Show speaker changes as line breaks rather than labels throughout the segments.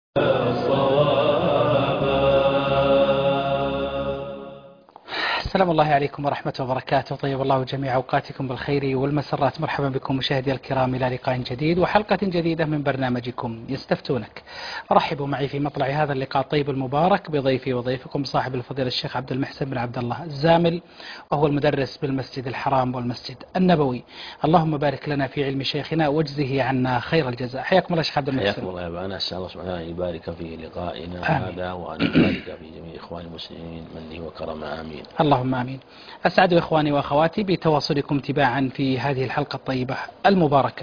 السلام الله عليكم ورحمة وبركاته. طيب الله جميع أوقاتكم بالخير والمسرات. مرحبا بكم مشاهدي الكرام إلى لقاء جديد وحلقة جديدة من برنامجكم يستفتونك. رحبوا معي في مطلع هذا اللقاء الطيب المبارك بضيفي وضيفكم صاحب الفضيلة الشيخ عبد المحسن بن عبد الله الزامل، وهو المدرس بالمسجد الحرام والمسجد النبوي. اللهم بارك لنا في علم شيخنا واجزه عنا خير الجزاء. حياكم الله شيخ عبد المحسن.
حياكم الله يا أبانا. أسأل الله سبحانه وتعالى أن يبارك في لقائنا هذا وأن يبارك في جميع إخواني المسلمين منه وكرمه، آمين.
اللهم آمين. أسعد إخواني وأخواتي بتواصلكم تباعا في هذه الحلقة الطيبة المباركة.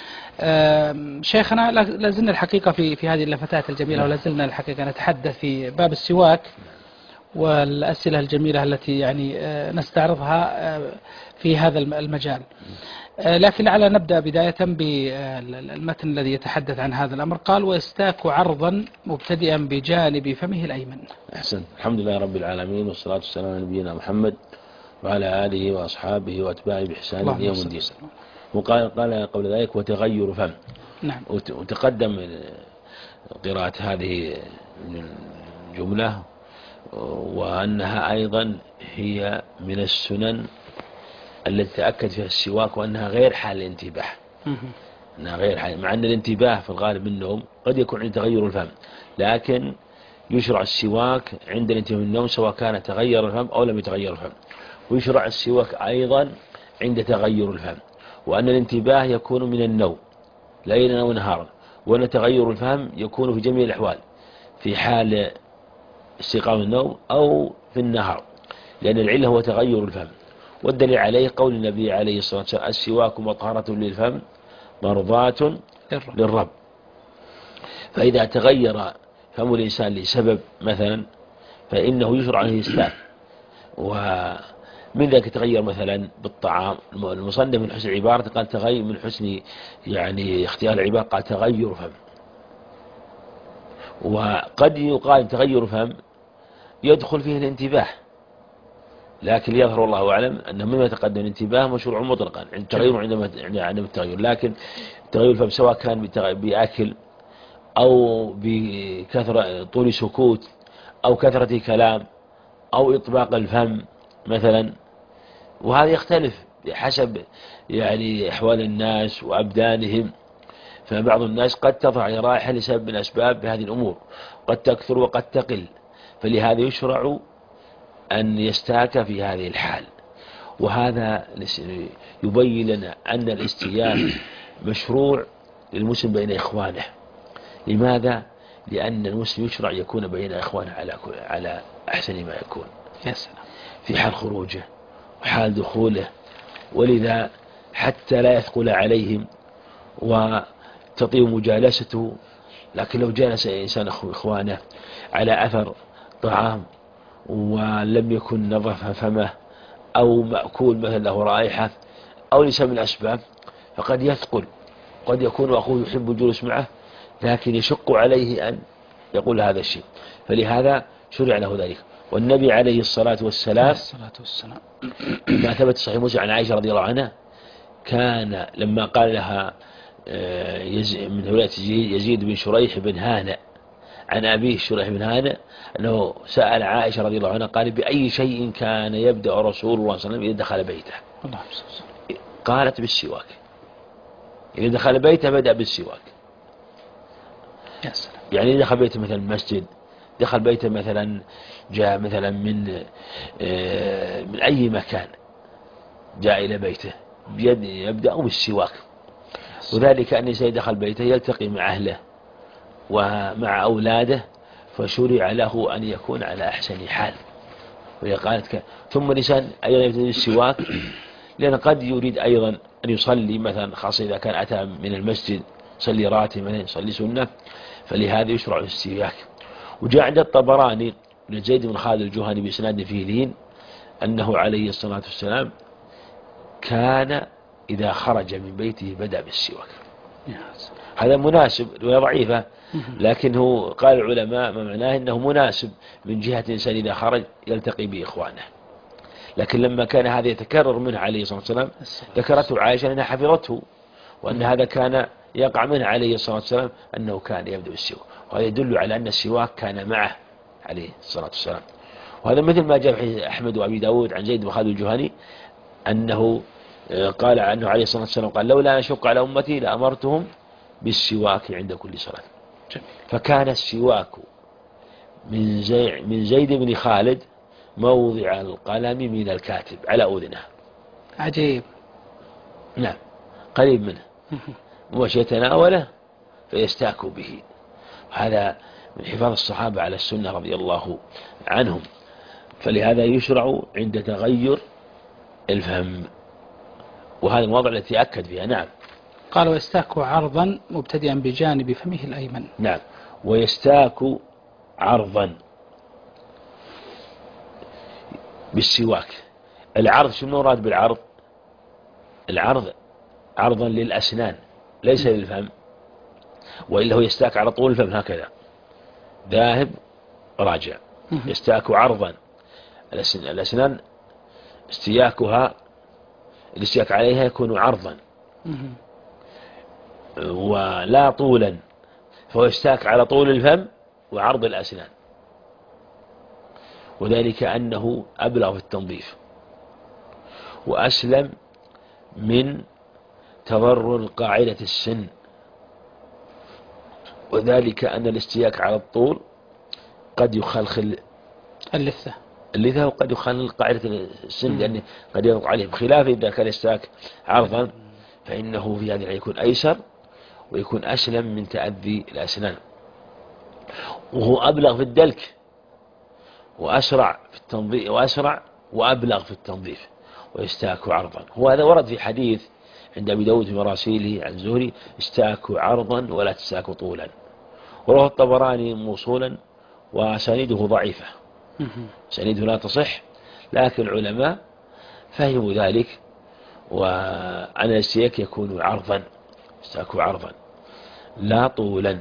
شيخنا لازلنا الحقيقة في هذه اللفتات الجميلة، ولازلنا الحقيقة نتحدث في باب السواك والأسئلة الجميلة التي يعني نستعرضها في هذا المجال. لكن على نبدأ بداية بالمتن الذي يتحدث عن هذا الأمر. قال: ويستاك عرضا مبتدئا بجانب فمه الأيمن.
أحسن. الحمد لله رب العالمين، والصلاة والسلام على نبينا محمد وعلى آله وأصحابه وأتباعه بإحسان إلى يوم الدين. قال قبل ذلك: وتغير فم.
نعم.
وتقدم قراءة هذه الجملة، وأنها أيضا هي من السنن التي تأكد فيها السواك، وأنها غير حال الانتباه. أنها غير حال، مع أن الانتباه في الغالب منهم قد يكون عند تغير الفم، لكن يشرع السواك عند الانتباه من النوم سواء كان تغير الفم أو لم يتغير الفم. ويشرع السواك أيضا عند تغير الفم، وأن الانتباه يكون من النوم ليلا أو نهارا، وأن تغير الفم يكون في جميع الأحوال، في حال استيقاظ النوم أو في النهار، لأن العلة هو تغير الفم. والدليل عليه قول النبي عليه الصلاة والسلام: السواك مطهرة للفم مرضاة للرب. فإذا تغير فم الإنسان لسبب مثلا فإنه يشرع عليه الإسلام. ومن ذلك تغير مثلا بالطعام، المصنف من حسن العبارة قال تغير، من حسن يعني اختيار العبارة قال تغير فم. وقد يقال تغير فم يدخل فيه الانتباه، لكن يظهر الله أعلم أنه مما يتقدم الانتباه مشروع مطلقا عند التغير وعندما عدم التغير. لكن تغير الفم سواء كان بأكل أو بكثرة طول سكوت أو كثرة كلام أو إطباق الفم مثلا، وهذا يختلف بحسب يعني أحوال الناس وأبدانهم. فبعض الناس قد تضع رائحة لسبب من أسباب هذه الأمور، قد تكثر وقد تقل، فلهذا يشرع أن يستاك في هذه الحال. وهذا يبين لنا أن الاستياك مشروع للمسلم بين إخوانه. لماذا؟ لأن المسلم يشرع يكون بين إخوانه على أحسن ما يكون، في حال خروجه وحال دخوله، ولذا حتى لا يثقل عليهم وتطيب مجالسته. لكن لو جالس إنسان إخوانه على أثر طعام ولم يكن نظف فمه أو مأكول مثلا له رائحة أو لسبب من الأسباب فقد يثقل. قد يكون أخوه يحب الجلوس معه لكن يشق عليه أن يقول هذا الشيء، فلهذا شرع له ذلك. والنبي عليه الصلاة والسلام ما ثبت صحيح مسلم عن عائشة رضي الله عنها، كان لما قال لها من ولاية يزيد بن شريح بن هانئ عن أبيه شريح بن هانئ أنه سأل عائشة رضي الله عنها قال: بأي شيء كان يبدأ رسول الله صلى الله عليه وسلم إذا دخل بيته؟ قالت: بالسواك. إذا دخل بيته بدأ بالسواك. يعني دخل بيته مثلا المسجد، دخل بيته مثلا جاء مثلا من أي مكان جاء إلى بيته يبدأ بالسواك. وذلك أن الإنسان دخل بيته يلتقي مع أهله ومع أولاده، فشرع له أن يكون على أحسن حال. وهي قالت ثم الإنسان أيضا يبتدئ السواك، لأن قد يريد أيضا أن يصلي مثلا، خاصة إذا كان أتى من المسجد يصلي راتب مثلا، يصلي سنة، فلهذا يشرع السواك. وجاء عند الطبراني من زيد بن خالد الجهني بإسناد فيه لين أنه عليه الصلاة والسلام كان إذا خرج من بيته بدأ بالسواك. هذا مناسب، رواية ضعيفة لكنه قال العلماء ما معناه أنه مناسب من جهة الإنسان إذا خرج يلتقي بإخوانه. لكن لما كان هذا يتكرر منه عليه الصلاة والسلام ذكرته عائشة أنها حفظته، وأن هذا كان يقع منه عليه الصلاة والسلام أنه كان يبدأ بالسواك، وهذا يدل على أن السواك كان معه عليه الصلاة والسلام. وهذا مثل ما جاء في أحمد وأبي داود عن زيد بن خالد الجهني أنه قال عنه عليه الصلاة والسلام قال لولا أن أشق على أمتي لأمرتهم بالسواك عند كل صلاة. فكان السواك من زيد بن خالد موضع القلم من الكاتب على أذنه.
عجيب.
نعم، قريب منه، وش يتناوله فيستاك به. هذا من حفاظ الصحابة على السنة رضي الله عنهم. فلهذا يشرع عند تغير الفم، وهذا المواضع التي أكد فيها. نعم.
قال ويستاك عرضا مبتدئا بجانب فمه الأيمن.
نعم، ويستاك عرضا بالسواك. العرض شو المراد بالعرض؟ العرض عرضا للأسنان ليس للفم، وإلا هو يستاك على طول الفم هكذا ذاهب راجع. يستاك عرضا، الأسنان استياكها الاستياك عليها يكون عرضا ولا طولا، فهو يستاك على طول الفم وعرض الأسنان، وذلك أنه أبلغ في التنظيف وأسلم من تضرر قاعدة السن، وذلك أن الاستياك على الطول قد يخلخل اللثة وقد يخلل قاعدة السن، لأنه قد يضغط عليه، بخلاف إذا كان الاستياك عرضا فإنه في هذه يكون أيسر ويكون أسلم من تأذي الأسنان، وهو أبلغ في الدلك وأسرع في التنظيف وأبلغ في التنظيف. ويستاك عرضا، وهذا ورد في حديث عند أبي داود في مراسيله عن زهري استاكوا عرضا ولا تستاكوا طولا، ورواه الطبراني موصولا وسنيده ضعيفة، سنيده لا تصح، لكن العلماء فهموا ذلك وأن الاستياك يكون عرضا، استاكوا عرضا لا طولا.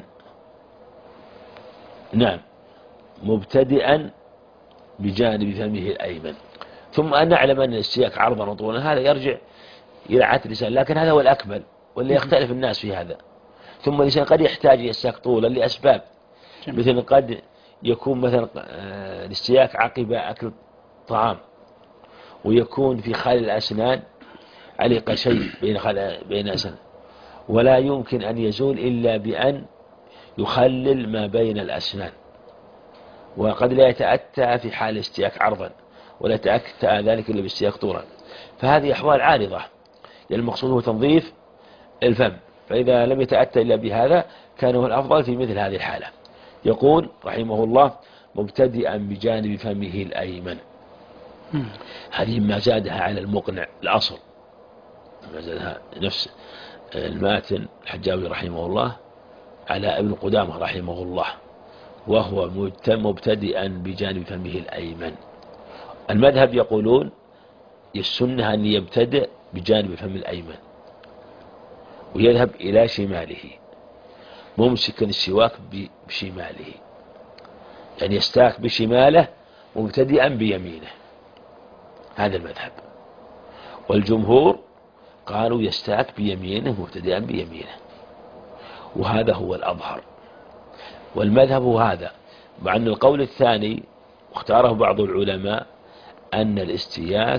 نعم، مبتدئا بجانب فمه الأيمن. ثم أن نعلم أن الاستياك عرضا وطولا هذا يرجع إلى عادة اللسان، لكن هذا هو الأكمل واللي يختلف الناس في هذا. ثم الإنسان قد يحتاج يستاك طولا لأسباب، مثل قد يكون مثلا الاستياك عقب أكل طعام، ويكون في خلال الأسنان علق شيء بين أسنان ولا يمكن أن يزول إلا بأن يخلل ما بين الأسنان، وقد لا يتأتى في حال الاستياك عرضا ولا يتأتى ذلك إلا باستياك طولا. فهذه أحوال عارضة، يعني المقصود هو تنظيف الفم، فإذا لم يتأتى إلا بهذا كان هو الأفضل في مثل هذه الحالة. يقول رحمه الله مبتدئا بجانب فمه الأيمن. هذه ما زادها على المقنع الأصل، ما زادها نفس الماتن الحجاوي رحمه الله على ابن قدامة رحمه الله، وهو مبتدئا بجانب فمه الأيمن. المذهب يقولون السنة أن يبتدئ بجانب فم الأيمن ويذهب إلى شماله ممسكا السواك بشماله، يعني يستاك بشماله مبتدئا بيمينه، هذا المذهب. والجمهور قالوا يستاك بيمينه مبتدئا بيمينه، وهذا هو الأظهر، والمذهب هذا، مع أن القول الثاني واختاره بعض العلماء أن الاستياك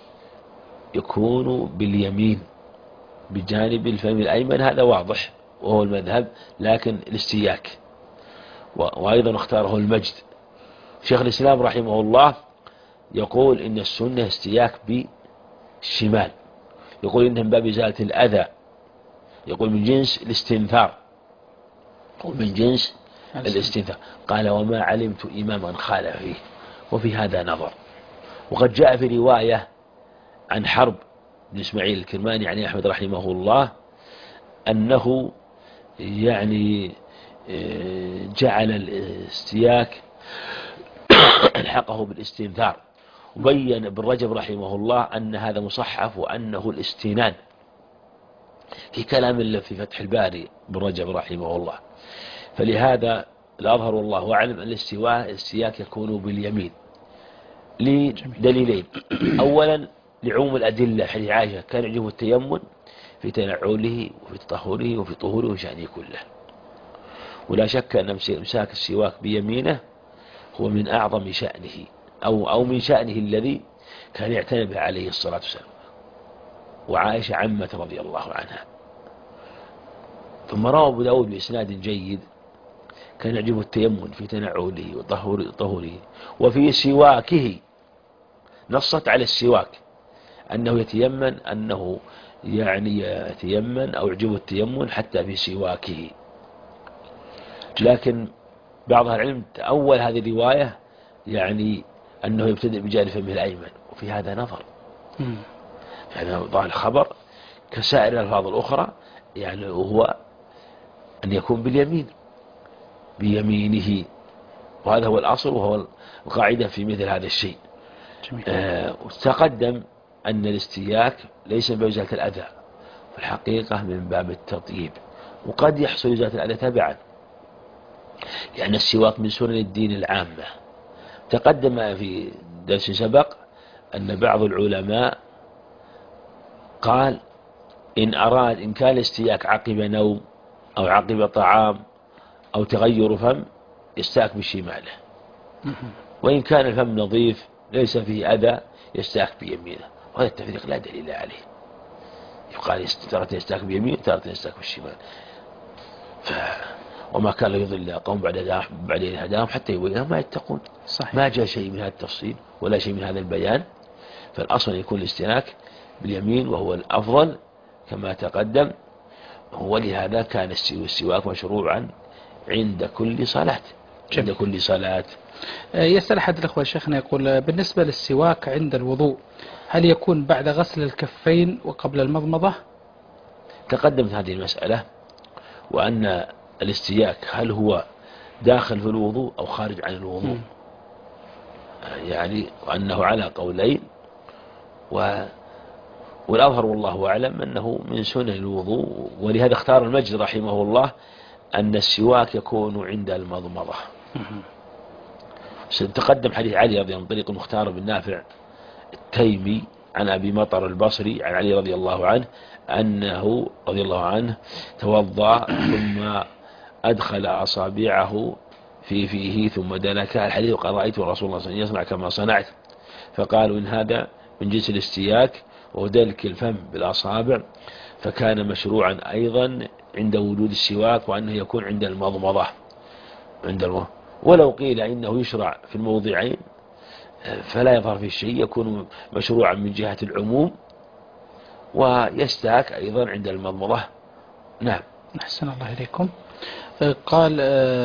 يكون باليمين بجانب الفم الأيمن، هذا واضح وهو المذهب، لكن الاستياك. وأيضا اختاره المجد. شيخ الإسلام رحمه الله يقول إن السنة استياك بالشمال، يقول إنه من باب إزالة الأذى، يقول من جنس الاستنثار، من جنس الاستنثار. قال وما علمت إماما خالف فيه، وفي هذا نظر. وقد جاء في رواية عن حرب بن إسماعيل الكرماني عن أحمد رحمه الله أنه يعني جعل الاستياك الحقه بالاستنثار، وبين ابن رجب رحمه الله أن هذا مصحف وأنه الاستنان في كلام الله في فتح الباري ابن رجب رحمه الله. فلهذا الأظهر والله أعلم أن الاستياك يكون باليمين لدليلين. أولا لعموم الأدلة، حديث عائشة كان يعجبه التيمم في تنعله وفي تطهره وفي طهوره وشأنه كله. ولا شك أن إمساك السواك بيمينه هو من أعظم شأنه أو من شأنه الذي كان يعتني به عليه الصلاة والسلام. وعائشة عمة رضي الله عنها. ثم روى أبو داود بإسناد جيد كان يعجبه التيمم في تنعله وطهوره وفي سواكه، نصت على السواك أنه يتيمن، أنه يعني يتيمن أو يعجبه التيمم حتى في سواكه. لكن بعض أهل العلم تأول هذه الرواية يعني أنه يبتدئ بجانب فمه الأيمن، وفي هذا نظر. يعني ظاهر الخبر كسائر الألفاظ الأخرى يعني وهو أن يكون باليمين بيمينه، وهذا هو الأصل وهو القاعدة في مثل هذا الشيء. وتقدم أن الاستياك ليس من باب إزالة الأذى، في الحقيقة من باب التطييب، وقد يحصل إزالة الأذى تبعا، لأن السواك من سنن الدين العامة. تقدم في درس سبق أن بعض العلماء قال إن كان الاستياك عقب نوم أو عقب طعام أو تغير فم يستاك بشماله، وإن كان الفم نظيف ليس فيه أذى يستاك بيمينه. وهذا التفريق لا دليل عليه، يقال تارة يستاك بيمينه تارة يستاك بالشمال. وما كان يضل قوم بعد هداهم حتى يبينهم ما يتقون. صحيح. ما جاء شيء من هذا التفصيل ولا شيء من هذا البيان، فالأصل يكون الاستناك باليمين وهو الأفضل كما تقدم. ولهذا كان السواك مشروعا عند كل صلاة. عند كل صلاة.
يسأل أحد الأخوة شيخنا يقول بالنسبة للسواك عند الوضوء هل يكون بعد غسل الكفين وقبل المضمضة؟
تقدمت هذه المسألة، وأن الاستياك هل هو داخل في الوضوء أو خارج عن الوضوء. يعني وأنه على قولين، والأظهر والله أعلم أنه من سنن الوضوء. ولهذا اختار المجد رحمه الله أن السواك يكون عند المضمضة. تقدم حديث علي رضي الله عنه طريق المختار بن نافع التيمي عن أبي مطر البصري عن علي رضي الله عنه أنه رضي الله عنه توضأ ثم أدخل أصابعه في فيه ثم دلكها. الحديث وقال رأيت رسول الله صلى الله عليه وسلم يصنع كما صنعت، فقالوا إن هذا من جنس الاستياك ودلك الفم بالأصابع، فكان مشروعا أيضا عند وجود السواك، وأنه يكون عند المضمضة ولو قيل إنه يشرع في الموضعين فلا يظهر في الشيء، يكون مشروعا من جهة العموم، ويستاك أيضا عند المضمضة. نعم.
أحسن الله إليكم. قال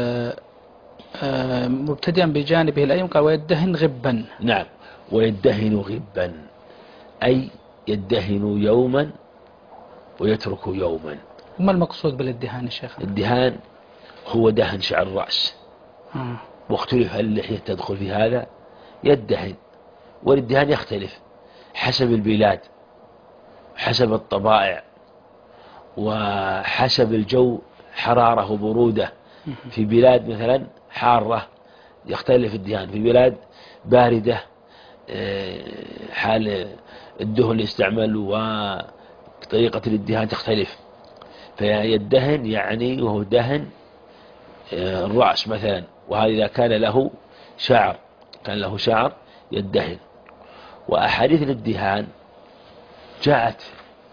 مبتدئا بجانبه الأيمن قال ويدهن غبا.
نعم، ويدهن غبا أي يدهن يوما ويترك يوما.
وما المقصود بالادهان يا شيخ؟
الدهان هو دهن شعر الرأس. واختلف هل اللحية تدخل في هذا. يدهن، والادهان يختلف حسب البلاد، حسب الطبائع، وحسب الجو حرارة وبرودة. في بلاد مثلا حارة يختلف الدهان، في بلاد باردة حال الدهن اللي يستعمل وطريقة الادهان تختلف. فيدهن يعني وهو دهن الرأس مثلا، وهذا إذا كان له شعر يدهن. وأحاديث الادهان جاءت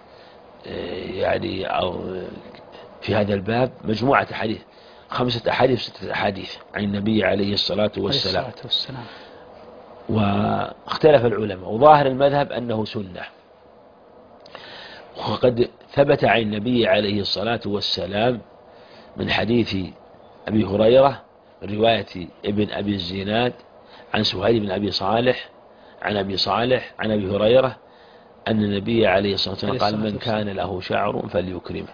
يعني أو في هذا الباب مجموعة أحاديث، 5 أحاديث 6 أحاديث عن النبي عليه الصلاة والسلام. واختلف العلماء، وظاهر المذهب أنه سنة، وقد ثبت عن النبي عليه الصلاة والسلام من حديث أبي هريرة رواية ابن أبي الزناد عن سهيل بن أبي صالح عن أبي صالح عن أبي هريرة أن النبي عليه الصلاة والسلام قال من كان له شعر فليكرمه.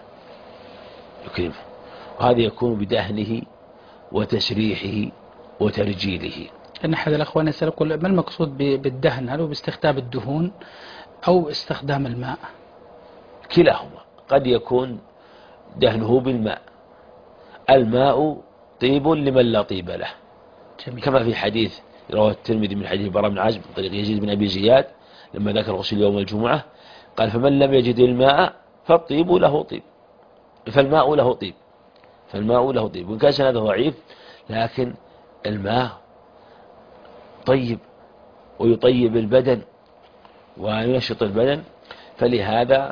وهذا يكون بدهنه وتسريحه وترجيله.
أن أحد الأخوان يسأل يقول ما المقصود بالدهن؟ هل هو باستخدام الدهون أو استخدام الماء؟
كلاهما، قد يكون دهنه بالماء. الماء طيب لمن لا طيب له. جميل. كما في حديث رواه الترمذي من حديث براء بن عازب من طريق يزيد بن أبي زياد لما ذكر غسل يوم الجمعة قال فمن لم يجد الماء فالطيب له طيب، فالماء له طيب، فالماء له طيب، وإن كان سنده ضعيف لكن الماء طيب ويطيب البدن وينشط البدن. فلهذا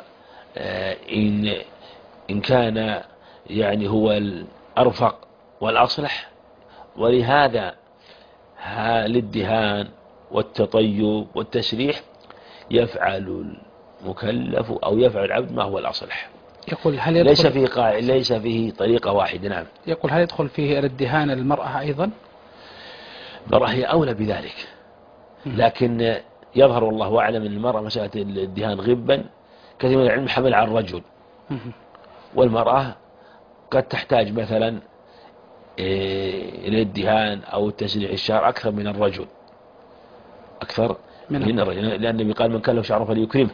إن كان يعني هو الأرفق والأصلح، ولهذا الادهان والتطيب والتسريح يفعل المكلف أو يفعل العبد ما هو الأصلح.
يقول هل يدخل
ليس فيه طريقة واحدة. نعم.
يقول هل يدخل فيه الادهان المرأة أيضا؟
المرأة هي أولى بذلك، لكن يظهر والله أعلم أن المرأة مسألة الادهان غبا كثير من العلم حمل على الرجل، والمرأة قد تحتاج مثلا إلى الادهان أو تسريح الشعر أكثر من الرجل، أكثر من الرجل، لأن النبي قال من كان له شعر فليكرمه.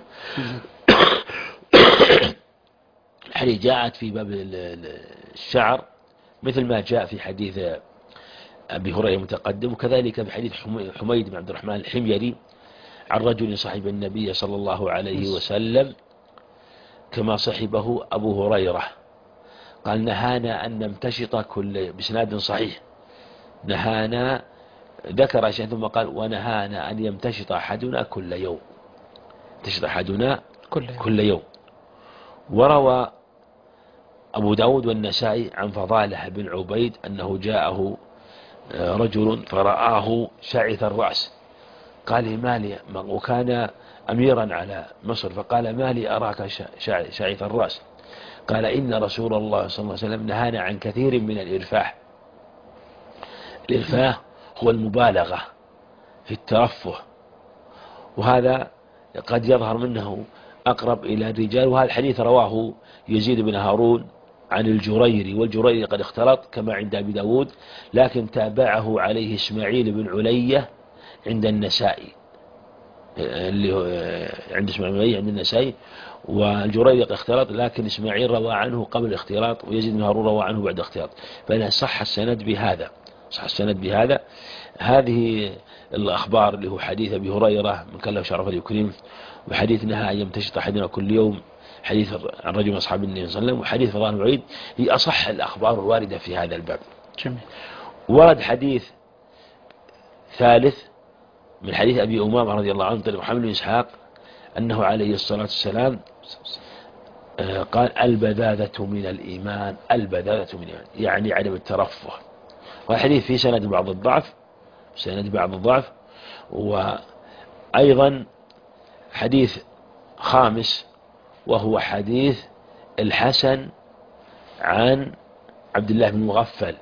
الحديث جاءت في باب الشعر مثل ما جاء في حديث أبي هريرة المتقدم، وكذلك في حديث حميد بن عبد الرحمن الحميري عن رجل صحب النبي صلى الله عليه وسلم كما صحبه أبو هريرة، قال نهانا أن نمتشط بسناد صحيح، نهانا ذكر شيء ثم قال ونهانا أن يمتشط أحدنا كل يوم، يمتشط أحدنا كل يوم. وروى أبو داود والنسائي عن فضالة بن عبيد أنه جاءه رجل فرآه شعث الرأس، قال ما لي، وكان أميرا على مصر، فقال ما لي أراك شعث الرأس؟ قال إن رسول الله صلى الله عليه وسلم نهانا عن كثير من الإرفاه. الإرفاه هو المبالغة في الترفه، وهذا قد يظهر منه أقرب إلى الرجال. وهذا الحديث رواه يزيد بن هارون عن الجريري، والجريري قد اختلط كما عند أبي داود، لكن تابعه عليه إسماعيل بن علية عند النسائي، اللي هو عند إسماعيل بن علية عند النسائي، والجريري قد اختلط، لكن إسماعيل روى عنه قبل الاختلاط ويزيد بن هارون روى عنه بعد الاختلاط، فإن صح السند بهذا، صح السند بهذا. هذه الأخبار اللي هو حديث أبي هريرة من كان له شرف اليكريم، وحديث نهى أن يمتشط أحدنا كل يوم، حديث عن رجل من أصحاب النبي صلى الله عليه وسلم، وحديث فضال بن عبيد، هي أصح الأخبار الواردة في هذا الباب.
جميل.
ورد حديث ثالث من حديث أبي أمامة رضي الله عنه طريق محمد بن إسحاق أنه عليه الصلاة والسلام قال البذاذة من الإيمان، البذاذة من الإيمان يعني عدم الترفه. والحديث في سند بعض الضعف، سند بعض الضعف. وأيضا حديث خامس وهو حديث الحسن عن عبد الله بن مغفل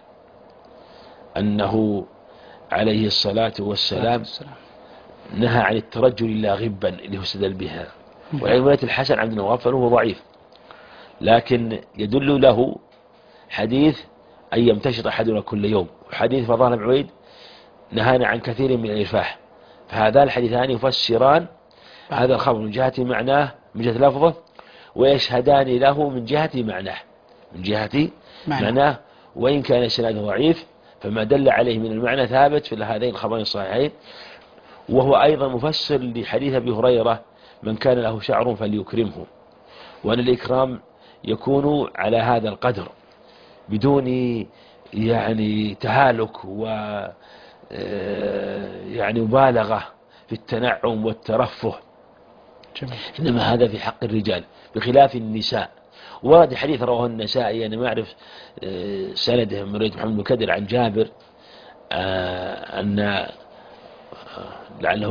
أنه عليه الصلاة والسلام نهى عن الترجل إلا غبا اللي هو استدل بها. ورواية الحسن عن ابن مغفل هو ضعيف، لكن يدل له حديث أن يمتشط أحدنا كل يوم، وحديث فضال بن عبيد نهانا عن كثير من الإرفاح. فهذان الحديثان يفسران هذا الخبر من جهة معناه، من جهة لفظه، ويشهدان له من جهة معناه، من جهة معناه. وإن كان السند ضعيف فما دل عليه من المعنى ثابت في هذين الخبرين الصحيحين. وهو أيضا مفسر لحديث أبي هريرة من كان له شعر فليكرمه، وأن الإكرام يكون على هذا القدر بدون يعني تهالك و يعني مبالغة في التنعم والترفه.
جميل.
إنما هذا في حق الرجال بخلاف النساء. ورد حديث رواه النسائي، أنا ما أعرف سنده، من رواية محمد بن كدر عن جابر أن لعله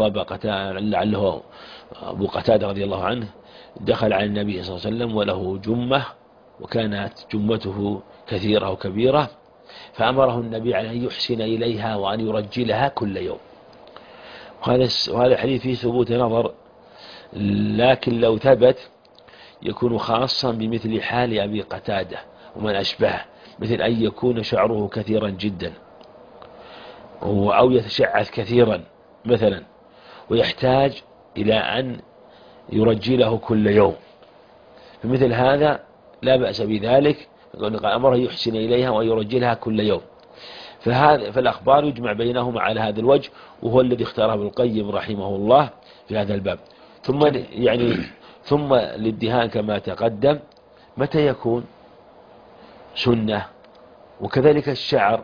أبو قتادة رضي الله عنه دخل على النبي صلى الله عليه وسلم وله جمة، وكانت جمته كثيرة وكبيرة، فأمره النبي على أن يحسن إليها وأن يرجلها كل يوم. وهذا الحديث فيه ثبوت نظر، لكن لو ثبت يكون خاصا بمثل حال أبي قتادة ومن أشبهه، مثل أن يكون شعره كثيرا جدا أو يتشعث كثيرا مثلا، ويحتاج إلى أن يرجله كل يوم، فمثل هذا لا بأس بذلك، أمره يحسن إليها ويرجلها كل يوم. فالأخبار يجمع بينهما على هذا الوجه، وهو الذي اختاره ابن القيم رحمه الله في هذا الباب. ثم الادهان كما تقدم متى يكون سنة؟ وكذلك الشعر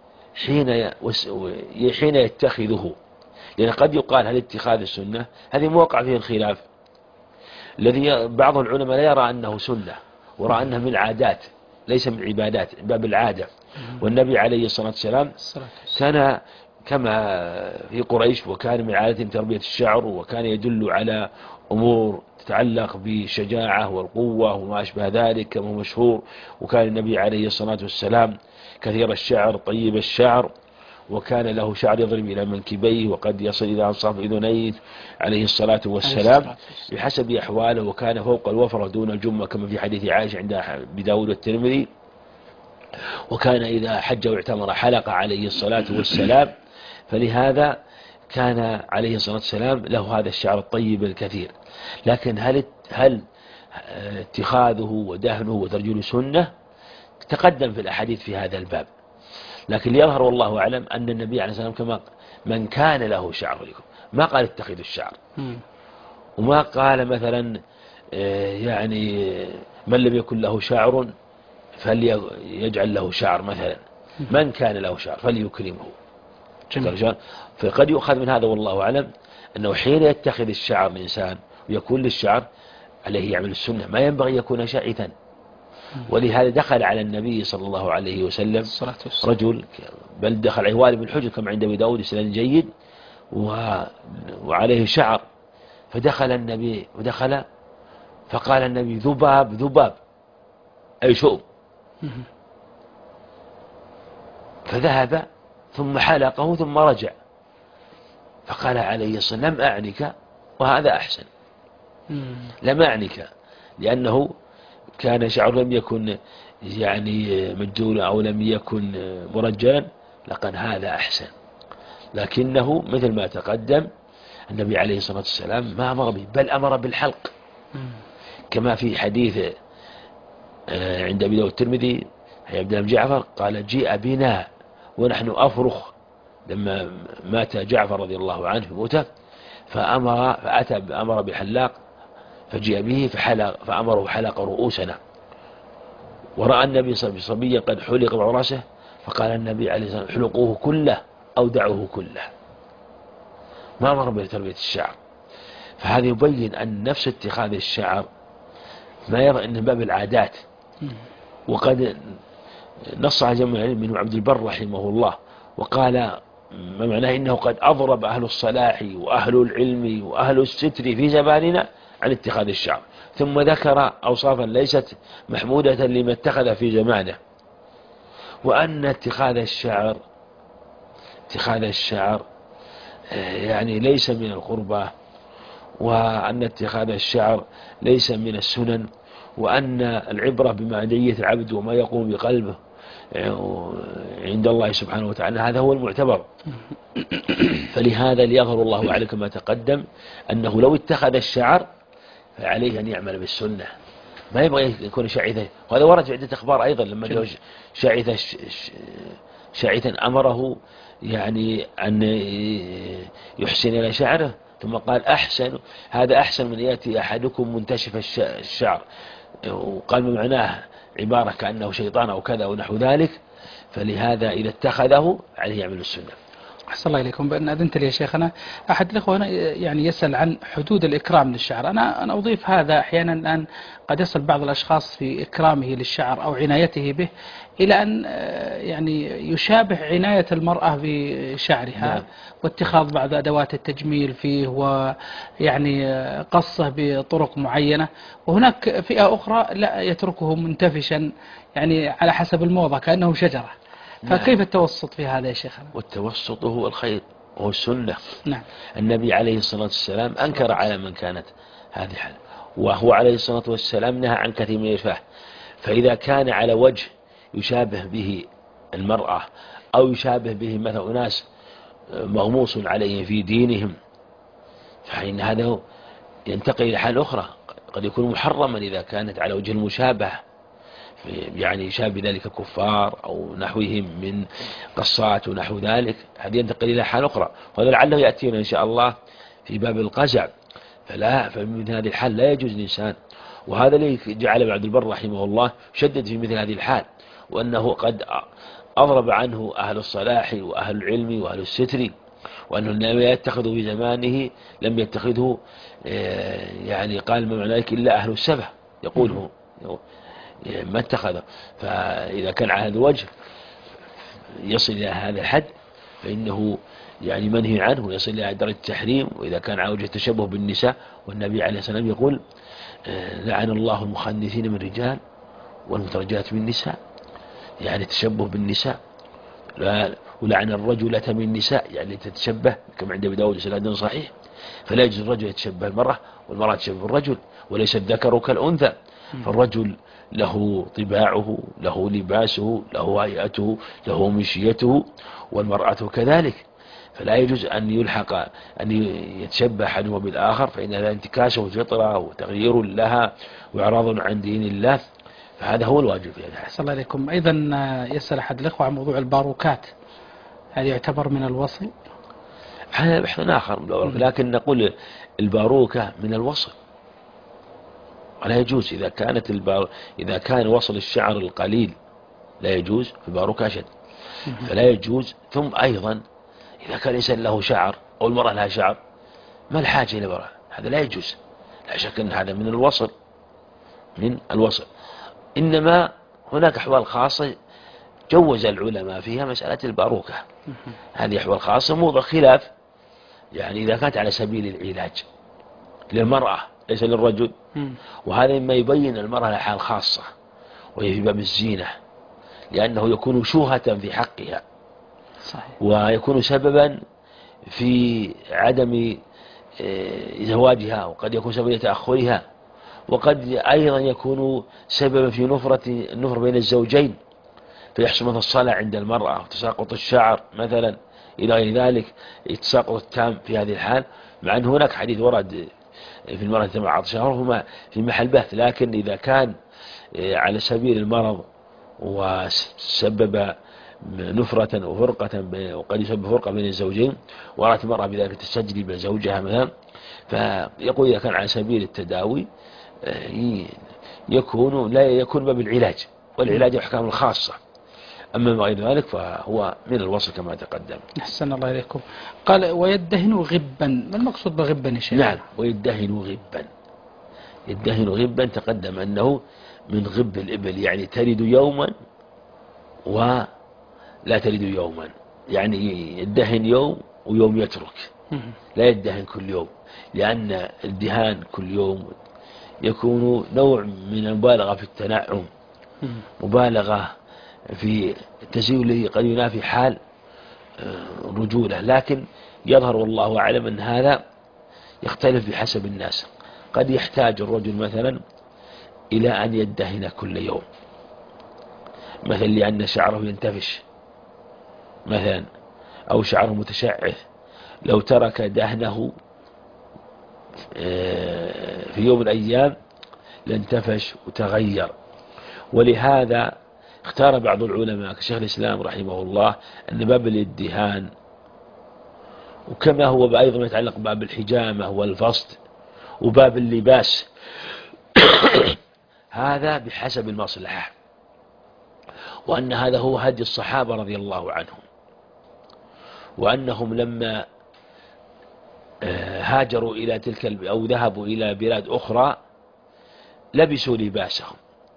حين يتخذه، لأن قد يقال هل اتخاذ السنة، هذه موقع فيه الخلاف، الذي بعض العلماء لا يرى أنه سنة ورأى أنه من العادات ليس من العبادات، باب العادة. والنبي عليه الصلاة والسلام كان كما في قريش، وكان من عادة تربية الشعر، وكان يدل على أمور تتعلق بالشجاعة والقوة وما أشبه ذلك كما هو مشهور. وكان النبي عليه الصلاة والسلام كثير الشعر طيب الشعر، وكان له شعر يضرب إلى منكبيه وقد يصل إلى أنصاف أذنيه عليه الصلاة والسلام بحسب أحواله، وكان فوق الوفرة دون الجمة كما في حديث عائشة عند أبي داود والترمذي. وكان إذا حج واعتمر حلق عليه الصلاة والسلام، فلهذا كان عليه الصلاة والسلام له هذا الشعر الطيب الكثير. لكن هل اتخاذه ودهنه وترجيل سنة؟ تقدم في الأحاديث في هذا الباب، لكن يظهر والله أعلم أن النبي عليه الصلاة والسلام كما من كان له شعر لكم، ما قال اتخذوا الشعر، وما قال مثلا يعني من لم يكن له شعر فليجعل له شعر مثلا، من كان له شعر فليكرمه. فقد يؤخذ من هذا والله أعلم أنه حين يتخذ الشعر الإنسان ويكون للشعر عليه يعمل السنة، ما ينبغي يكون شائثا. ولهذا دخل على النبي صلى الله عليه وسلم رجل، بل دخل عليه وائل بن حجر كما عند أبي داود بسند جيد، وعليه شعر، فدخل النبي فقال النبي ذباب ذباب أي شؤم، فذهب ثم حلقه ثم رجع، فقال عليه الصلاة والسلام لم أعنك وهذا أحسن، لم أعنك، لأنه كان شعر لم يكن يعني مجدولا أو لم يكن مرجلا، لقد هذا أحسن. لكنه مثل ما تقدم النبي عليه الصلاة والسلام ما أمر به، بل أمر بالحلق، كما في حديث عند أبي داود الترمذي عبد الله بن جعفر قال جيء بنا ونحن أفرخ، لما مات جعفر رضي الله عنه في موته، فأمر بحلاق فجيء به فأمره حلق رؤوسنا، ورأى النبي صلى الله عليه وسلم صبيا قد حلق بعض رأسه، فقال النبي عليه الصلاة والسلام حلقوه كله أو دعوه كله، ما أمر بتربية الشعر. فهذا يبين أن نفس اتخاذ الشعر ما يرى أنه باب العادات، وقد نص على جمع العلم من عبد البر رحمه الله وقال ما معناه إنه قد أضرب أهل الصلاح وأهل العلم وأهل الستر في زماننا عن اتخاذ الشعر، ثم ذكر أوصافا ليست محمودة لما اتخذ في زمانه، وأن اتخاذ الشعر يعني ليس من القربة، وأن اتخاذ الشعر ليس من السنن، وأن العبرة بمعنية العبد وما يقوم بقلبه عند الله سبحانه وتعالى، هذا هو المعتبر. فلهذا ليظهر الله عليه كما تقدم أنه لو اتخذ الشعر فعليه أن يعمل بالسنة، ما يبغى يكون شاعثا. وهذا ورد في عدة أخبار أيضا، لما جاء شاعثا أمره يعني أن يحسن إلى شعره، ثم قال هذا أحسن من يأتي أحدكم منتشف الشعر، وقال ما معناه عبارة كأنه شيطان أو كذا ونحو ذلك. فلهذا إذا اتخذه عليه يعمل السنة.
أحسن الله إليكم. بأن أذنت لي يا شيخنا، أحد الأخوة هنا يعني يسأل عن حدود الإكرام للشعر. أنا أضيف هذا أحيانا الآن قد يصل بعض الأشخاص في إكرامه للشعر أو عنايته به إلى أن يعني يشابه عناية المرأة بشعرها، واتخاذ بعض أدوات التجميل فيه، ويعني قصه بطرق معينة. وهناك فئة أخرى لا، يتركه منتفشا يعني على حسب الموضة كأنه شجرة. فكيف التوسط في هذا يا شيخنا؟
والتوسط هو الخير وهو السنة.
نعم.
النبي عليه الصلاة والسلام أنكر على من كانت هذه حال، وهو عليه الصلاة والسلام نهى عن كثير من الفاه. فإذا كان على وجه يشابه به المرأة أو يشابه به مثل أناس مغموس عليهم في دينهم، فإن هذا ينتقل إلى حال أخرى، قد يكون محرما إذا كانت على وجه المشابهة، يعني يشابه ذلك كفار أو نحوهم من قصات ونحو ذلك، هذا ينتقل إلى حال أخرى. وهذا لعله يأتينا إن شاء الله في باب القزع. فمن هذه الحال لا يجوز الإنسان. وهذا اللي جعل ابن عبد البر رحمه الله شدد في مثل هذه الحال، وأنه قد أضرب عنه أهل الصلاح وأهل العلم وأهل الستر، وأنه لم يتخذوا في زمانه لم يتخذه يعني قال ما معنى ذلك إلا أهل السبه يقول هو ما اتخذ. فإذا كان على هذا الوجه يصل إلى هذا الحد فإنه يعني منهي عنه ويصل إلى درجة التحريم. وإذا كان على وجه التشبه بالنساء، والنبي عليه الصلاة والسلام يقول لعن الله المخنثين من رجال والمترجات من نساء، يعني تشبه بالنساء. ولعن الرجلة من نساء، يعني تتشبه كما عند أبي داود سند صحيح. فلا يجوز الرجل يتشبه المرأة والمرأة تشبه الرجل، وليس الذكر كالأنثى. فالرجل له طباعه، له لباسه، له هيئته، له مشيته، والمرأة كذلك. فلا يجوز أن يلحق أن يتشبه أحدهما بالآخر، فإن هذا انتكاس فطرة وتغيير لها وإعراض عن دين الله. فهذا هو الواجب في هذا.
أحسن الله إليكم. أيضا يسأل أحد الأخوة عن موضوع الباروكات، هل يعتبر من الوصل؟
هذا بحث آخر، لكن نقول الباروكة من الوصل، ولا يجوز إذا كان وصل الشعر القليل لا يجوز، في الباروكة أشد. فلا يجوز. ثم أيضا إذا كان الإنسان له شعر أو المرأة لها شعر ما الحاجة إلى براءة، هذا لا يجوز. لا شك أن هذا من الوصل. إنما هناك أحوال خاصة جوز العلماء فيها مسألة الباروكة. هذه أحوال خاصة موضع خلاف، يعني إذا كانت على سبيل العلاج للمرأة ليس للرجل، وهذا مما يبين المرأة لها حال خاصة وهي في باب الزينة، لأنه يكون شوهة في حقها
صحيح.
ويكون سببا في عدم زواجها، وقد يكون سببا لتأخرها، وقد أيضا يكون سببا في النفر بين الزوجين، فيحصل مثل الصلع عند المرأة وتساقط الشعر مثلا إلى غير ذلك، التساقط التام في هذه الحال. مع أن هناك حديث ورد في المرأة مع عطشها هما في محل بحث، لكن إذا كان على سبيل المرض وسبب نفرة وفرقة وقد يسبب فرقة بين الزوجين، ورأت المرأة بذلك تستجلب بين زوجها مثلا، فيقول إذا كان على سبيل التداوي لا يكون باب العلاج، والعلاج أحكام الخاصة. أما ما غير ذلك فهو من الوصل كما تقدم.
أحسن الله إليكم. قال ويدهن غبا، ما المقصود بغبا يا شيخ؟
نعم، ويدهن غبا تقدم أنه من غب الإبل، يعني تلد يوما ولا تلد يوما، يعني يدهن يوم ويوم يترك، لا يدهن كل يوم، لأن الدهان كل يوم يكون نوع من المبالغة في التنعم، مبالغة في التزيين الذي قد ينافي حال رجولة. لكن يظهر والله أعلم أن هذا يختلف بحسب الناس. قد يحتاج الرجل مثلا إلى أن يدهن كل يوم مثلا لأن شعره ينتفش مثلا، أو شعره متشعث، لو ترك دهنه في يوم من الأيام لانتفش وتغير. ولهذا اختار بعض العلماء كشيخ الإسلام رحمه الله أن باب الادهان، وكما هو أيضا يتعلق باب الحجامة والفصد وباب اللباس هذا بحسب المصلحة، وأن هذا هو هدي الصحابة رضي الله عنهم، وأنهم لما هاجروا إلى أو ذهبوا إلى بلاد أخرى لبسوا لباسهم،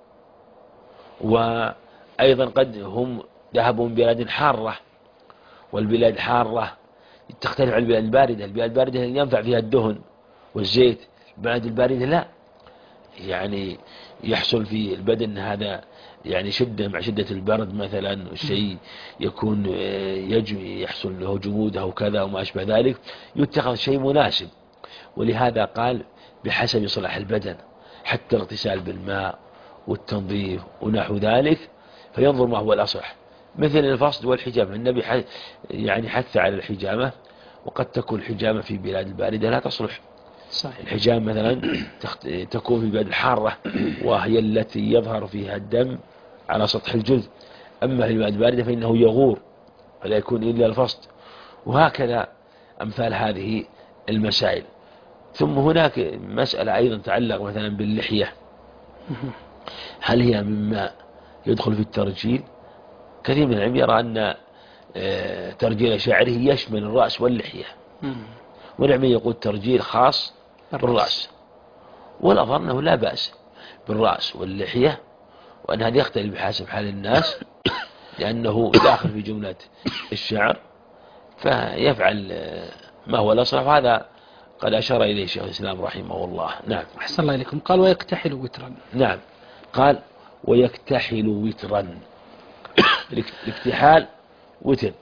وأيضا قد هم ذهبوا من بلاد حارة، والبلاد الحارة تختلف عن البلاد الباردة. البلاد الباردة ينفع فيها الدهن والزيت، البلاد الباردة لا، يعني يحصل في البدن هذا يعني شدة مع شدة البرد مثلا، الشيء يكون يحصل له جمود أو كذا وما أشبه ذلك، يتخذ شيء مناسب. ولهذا قال بحسب صلاح البدن، حتى الاغتسال بالماء والتنظيف ونحو ذلك، فينظر ما هو الأصح، مثل الفصد والحجامة. النبي يعني حث على الحجامة، وقد تكون الحجامة في بلاد الباردة لا تصلح.
صحيح.
الحجامة مثلا تكون في بلاد الحارة، وهي التي يظهر فيها الدم على سطح الجلد، أما في البلاد الباردة فإنه يغور فلا يكون إلا الفصد. وهكذا أمثال هذه المسائل. ثم هناك مسألة أيضا تتعلق مثلا باللحية، هل هي مما يدخل في الترجيل؟ كثير من العلم يرى أن ترجيل شعره يشمل الرأس واللحية، والعلم يقول ترجيل خاص بالرأس، والأظهر أنه لا بأس بالرأس واللحية، وأن هذا يختلف بحسب حال الناس، لأنه داخل في جملة الشعر، فيفعل ما هو الأصلح، وهذا قد أشار إليه شيخ الإسلام رحمه الله. نعم.
أحسن الله إليكم. قال ويكتحل وترا.
نعم، قال ويكتحل وترا. الاكتحال وتر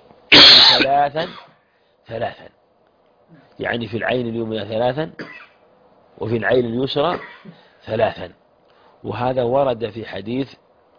ثلاثا، يعني في العين اليمنى ثلاثا وفي العين اليسرى ثلاثا، وهذا ورد في حديث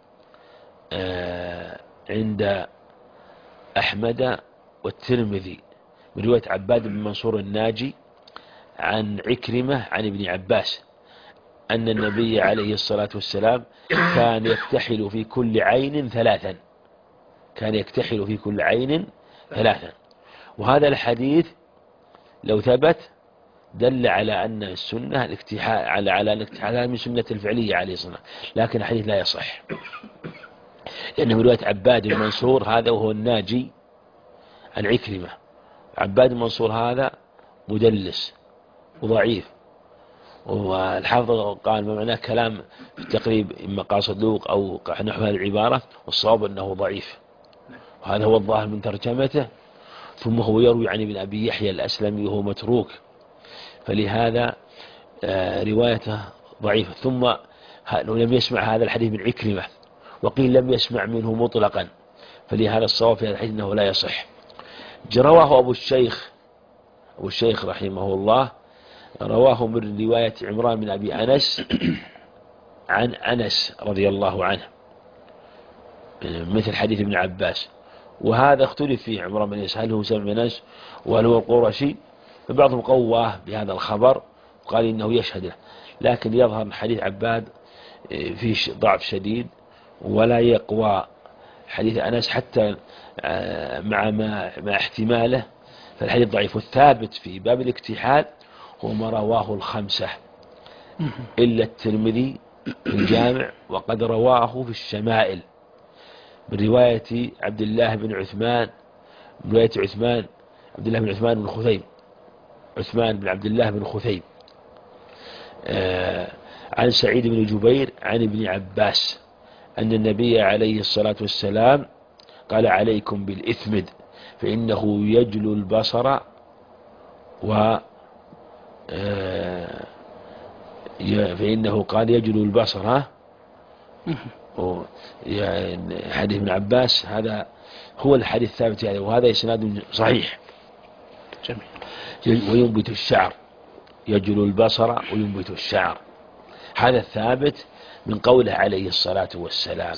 عند أحمد والترمذي من رواية عباد بن منصور الناجي عن عكرمة عن ابن عباس أن النبي عليه الصلاة والسلام كان يكتحل في كل عين ثلاثا، كان يكتحل في كل عين ثلاثا. وهذا الحديث لو ثبت دل على أن السنة الاكتحال، على الاكتحال من سنة الفعلية عليه الصلاة والسلام، لكن الحديث لا يصح، لأنه من رواية عباد بن منصور هذا وهو الناجي عن عكرمة. عباد بن منصور هذا مدلس وضعيف، والحافظ قال ما معناه كلام في التقريب إما قال صدوق أو نحو هذه العبارة، والصواب أنه ضعيف، وهذا هو الظاهر من ترجمته. ثم هو يروي عن ابن أبي يحيى الأسلمي وهو متروك، فلهذا روايته ضعيفة. ثم لم يسمع هذا الحديث من عكرمة، وقيل لم يسمع منه مطلقا، فلهذا الصواب في هذا الحديث أنه لا يصح. رواه أبو الشيخ رحمه الله، رواه من رواية عمران بن أبي أنس عن أنس رضي الله عنه مثل حديث ابن عباس، وهذا اختلف فيه عمران بن أنس هل هو سلم بن أنس وهل هو القرشي، فبعضهم قواه بهذا الخبر وقال إنه يشهد له، لكن يظهر حديث عباد فيه ضعف شديد ولا يقوى حديث أنس حتى مع احتماله، فالحديث ضعيف. والثابت في باب الاكتحال هو ما رواه الخمسة إلا الترمذي في الجامع، وقد رواه في الشمائل من رواية عبد الله بن عثمان، من رواية عبد الله بن عثمان بن خثيم، عثمان بن عبد الله بن خثيم عن سعيد بن جبير عن ابن عباس أن النبي عليه الصلاة والسلام قال عليكم بالإثمد فإنه يجلو البصر فإنه قال يجلو البصر يعني حديث ابن عباس هذا هو الحديث الثابت يعني، وهذا إسناد صحيح. جميل. وينبت الشعر، يجلو البصر وينبت الشعر، هذا الثابت من قوله عليه الصلاة والسلام،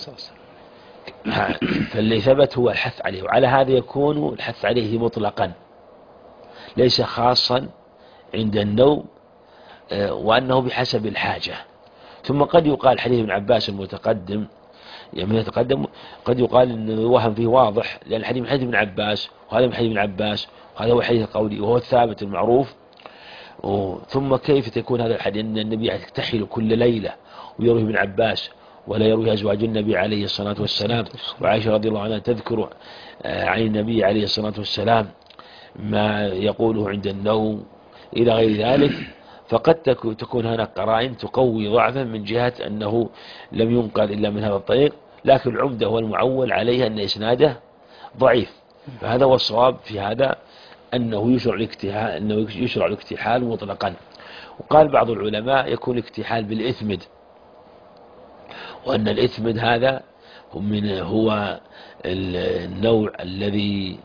فاللي ثبت هو الحث عليه، وعلى هذا يكون الحث عليه مطلقا ليس خاصا عند النوم، وأنه بحسب الحاجة. ثم قد يقال حديث ابن عباس المتقدم قد يقال أن الوهم فيه واضح، لأن الحديث من حديث ابن عباس وهذا من حديث ابن عباس وهذا هو حديث القولي وهو الثابت المعروف. ثم كيف تكون هذا الحديث أن النبي يكتحل كل ليلة ويروي ابن عباس ولا يروي أزواج النبي عليه الصلاة والسلام، وعائشة رضي الله عنها تذكر عن النبي عليه الصلاة والسلام ما يقوله عند النوم إلى غير ذلك، فقد تكون هناك قرائن تقوي ضعفا من جهة أنه لم ينقل إلا من هذا الطريق، لكن العمدة والمعول عليه أن إسناده ضعيف. فهذا هو الصواب في هذا، أنه يشرع الاكتحال مطلقا. وقال بعض العلماء يكون الاكتحال بالإثمد، وأن الإثمد هذا هو النوع الذي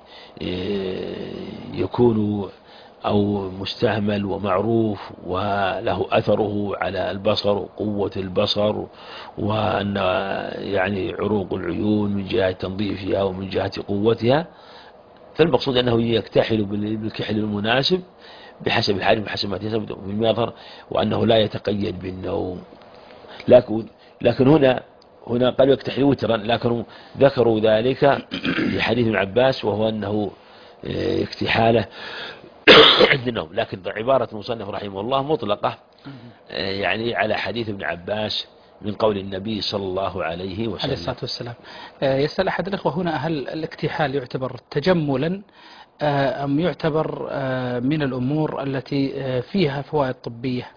يكون أو مستعمل ومعروف وله أثره على البصر وقوة البصر، وأن يعني عروق العيون من جهة تنظيفها ومن جهة قوتها، فالمقصود أنه يكتحل بالكحل المناسب بحسب الحال بحسب ما تثبت من يظهر، وأنه لا يتقيد بالنوم. لكن هنا قالوا يكتحل وترا، لكن ذكروا ذلك في حديث ابن عباس، وهو أنه اكتحاله عند النوم. لكن عبارة المصنف رحمه الله مطلقة يعني على حديث ابن عباس من قول النبي صلى الله عليه وسلم
عليه الصلاة والسلام. يسأل أحد الأخوة هنا: هل الاكتحال يعتبر تجملا أم يعتبر من الأمور التي فيها فوائد طبية؟